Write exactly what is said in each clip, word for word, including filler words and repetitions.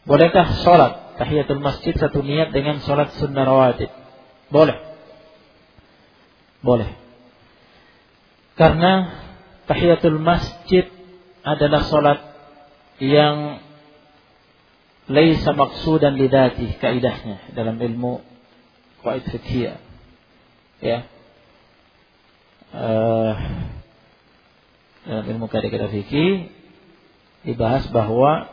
Bolehkah sholat tahiyatul masjid satu niat dengan sholat sunnah rawatib? Boleh. Boleh. Karena tahiyatul masjid adalah sholat yang laisa maqsudan lidati, kaidahnya dalam ilmu qaid fiqhiyah. Ya. Uh, dalam ilmu kaidah fikih dibahas bahwa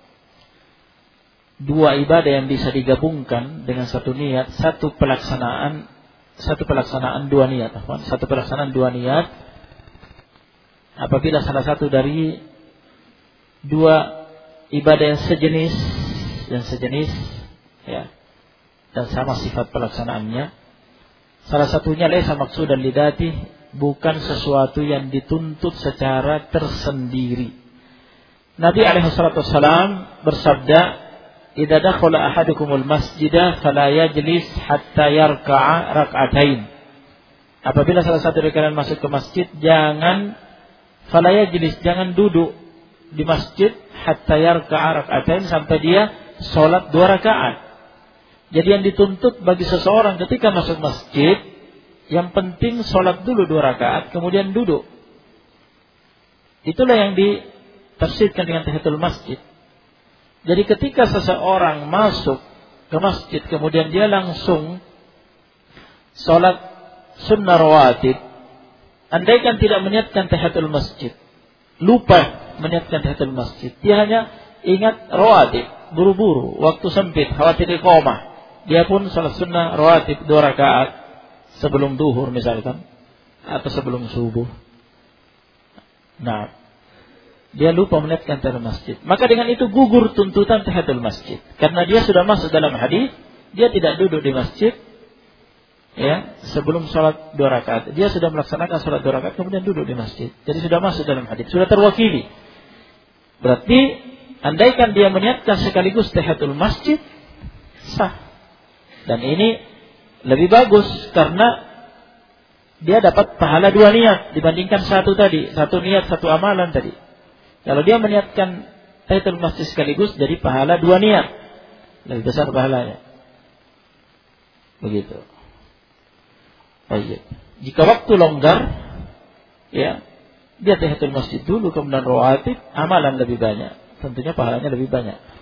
dua ibadah yang bisa digabungkan dengan satu niat, satu pelaksanaan, satu pelaksanaan dua niat, satu pelaksanaan dua niat. Apabila salah satu dari dua ibadah yang sejenis dan sejenis, ya, dan sama sifat pelaksanaannya, salah satunya laisa maqsudan lidati, bukan sesuatu yang dituntut secara tersendiri. Nabi alaihi salatu wassalam bersabda, "Idza dakhala ahadukumul masjidah fala yajlis hatta yarka'a rak'atain." Apabila salah satu dari kalian masuk ke masjid, jangan fala yajlis, jangan duduk di masjid hatta yarka'a rak'atain, sampai dia salat dua rakaat. Jadi yang dituntut bagi seseorang ketika masuk masjid, yang penting salat dulu dua rakaat kemudian duduk. Itulah yang ditafsirkan dengan tahiyatul masjid. Jadi ketika seseorang masuk ke masjid kemudian dia langsung salat sunnah rawatib, andaikan tidak meniatkan tahiyatul masjid, lupa meniatkan tahiyatul masjid, dia hanya ingat rawatib, buru-buru, waktu sempit, khawatir iqamah, dia pun salat sunnah rawatib dua rakaat sebelum duhur misalkan, atau sebelum subuh. Nah, dia lupa meniatkan tahiyatul masjid, maka dengan itu gugur tuntutan tahiyatul masjid, karena dia sudah masuk dalam hadis, dia tidak duduk di masjid, ya, sebelum sholat dua rakaat, dia sudah melaksanakan sholat dua rakaat kemudian duduk di masjid, jadi sudah masuk dalam hadis, sudah terwakili. Berarti andaikan dia meniatkan sekaligus tahiyatul masjid, sah. Dan ini lebih bagus karena dia dapat pahala dua niat dibandingkan satu tadi, satu niat satu amalan tadi. Kalau dia meniatkan tahiyatul masjid sekaligus, jadi pahala dua niat, lebih besar pahalanya. Begitu. Baik. Jika waktu longgar, ya, dia tahiyatul masjid dulu kemudian rawatib, amalan lebih banyak, tentunya pahalanya lebih banyak.